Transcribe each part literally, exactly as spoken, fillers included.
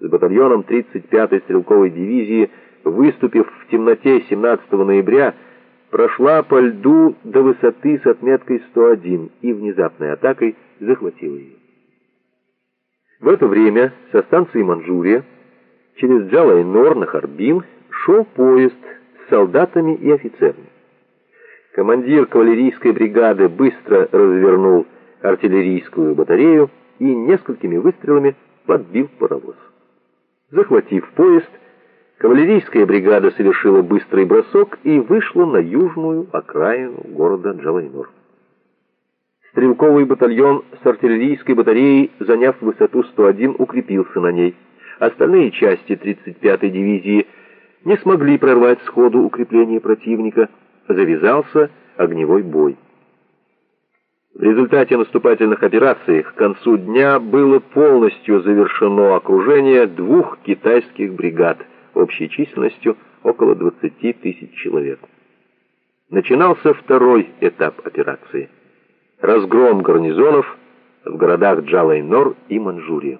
с батальоном тридцать пятой стрелковой дивизии, выступив в темноте семнадцатого ноября, прошла по льду до высоты с отметкой сто один и внезапной атакой захватила ее. В это время со станции Манчжурия через Джалайнор на Харбин шел поезд с солдатами и офицерами. Командир кавалерийской бригады быстро развернул артиллерийскую батарею и несколькими выстрелами подбил паровоз. Захватив поезд, кавалерийская бригада совершила быстрый бросок и вышла на южную окраину города Джалайнор. Стрелковый батальон с артиллерийской батареей, заняв высоту сто один, укрепился на ней. Остальные части тридцать пятой дивизии не смогли прорвать сходу укрепление противника. Завязался огневой бой. В результате наступательных операций к концу дня было полностью завершено окружение двух китайских бригад общей численностью около двадцати тысяч человек. Начинался второй этап операции — разгром гарнизонов в городах Джалайнор и Манчжурия.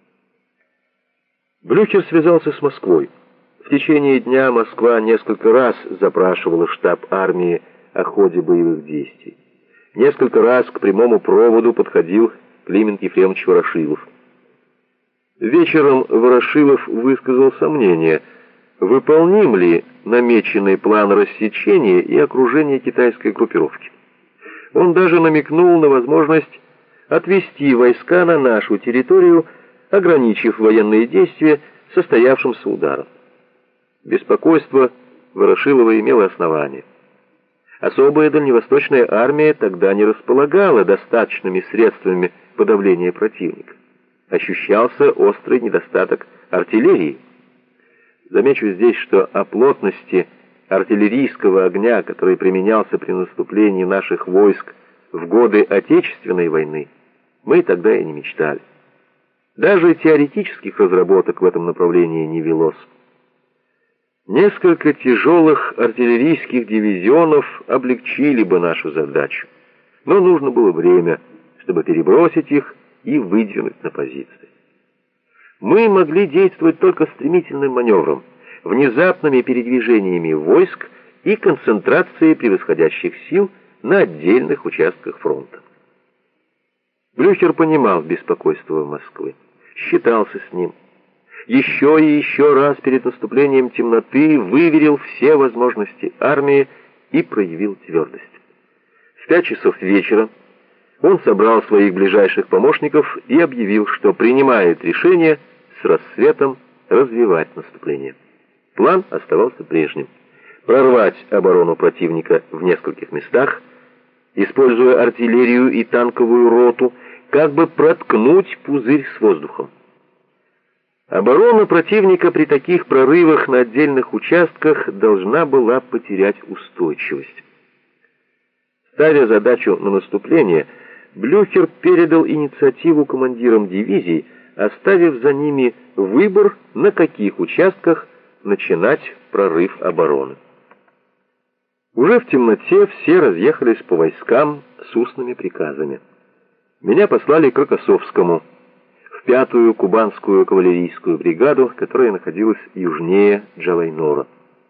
Блюхер связался с Москвой. В течение дня Москва несколько раз запрашивала штаб армии о ходе боевых действий. Несколько раз к прямому проводу подходил Климент Ефремович Ворошилов. Вечером Ворошилов высказал сомнение, выполним ли намеченный план рассечения и окружения китайской группировки. Он даже намекнул на возможность отвести войска на нашу территорию, ограничив военные действия состоявшимся ударом. Беспокойство Ворошилова имело основание. Особая дальневосточная армия тогда не располагала достаточными средствами подавления противника. Ощущался острый недостаток артиллерии. Замечу здесь, что о плотности артиллерийского огня, который применялся при наступлении наших войск в годы Отечественной войны, мы тогда и не мечтали. Даже теоретических разработок в этом направлении не велось. Несколько тяжелых артиллерийских дивизионов облегчили бы нашу задачу, но нужно было время, чтобы перебросить их и выдвинуть на позиции. Мы могли действовать только стремительным маневром, внезапными передвижениями войск и концентрацией превосходящих сил на отдельных участках фронта. Блюхер понимал беспокойство Москвы, считался с ним. Еще и еще раз перед наступлением темноты выверил все возможности армии и проявил твердость. В пять часов вечера он собрал своих ближайших помощников и объявил, что принимает решение с рассветом развивать наступление. План оставался прежним: прорвать оборону противника в нескольких местах, используя артиллерию и танковую роту, как бы проткнуть пузырь с воздухом. Оборона противника при таких прорывах на отдельных участках должна была потерять устойчивость. Ставя задачу на наступление, Блюхер передал инициативу командирам дивизий, оставив за ними выбор, на каких участках начинать прорыв обороны. Уже в темноте все разъехались по войскам с устными приказами. Меня послали к Рокоссовскому, в пятую кубанскую кавалерийскую бригаду, которая находилась южнее Джалайнора.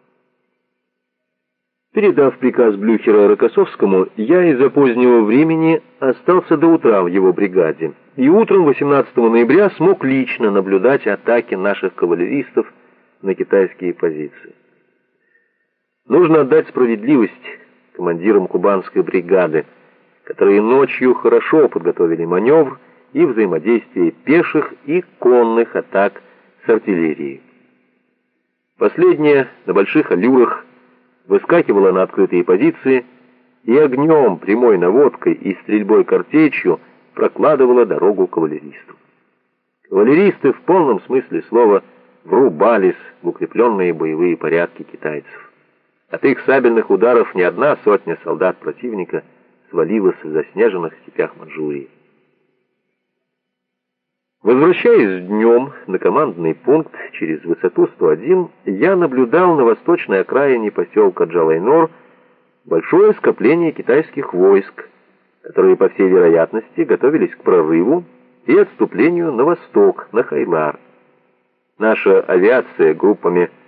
Передав приказ Блюхера Рокоссовскому, я из-за позднего времени остался до утра в его бригаде, и утром восемнадцатого ноября смог лично наблюдать атаки наших кавалеристов на китайские позиции. Нужно отдать справедливость командирам кубанской бригады, которые ночью хорошо подготовили маневр и взаимодействие пеших и конных атак с артиллерией. Последняя на больших аллюрах выскакивала на открытые позиции и огнем, прямой наводкой и стрельбой картечью прокладывала дорогу кавалеристам. Кавалеристы в полном смысле слова врубались в укрепленные боевые порядки китайцев. От их сабельных ударов не одна сотня солдат противника свалилась в заснеженных степях Манчжурии. Возвращаясь днем на командный пункт через высоту сто один, я наблюдал на восточной окраине поселка Джалайнор большое скопление китайских войск, которые, по всей вероятности, готовились к прорыву и отступлению на восток, на Хайлар. Наша авиация группами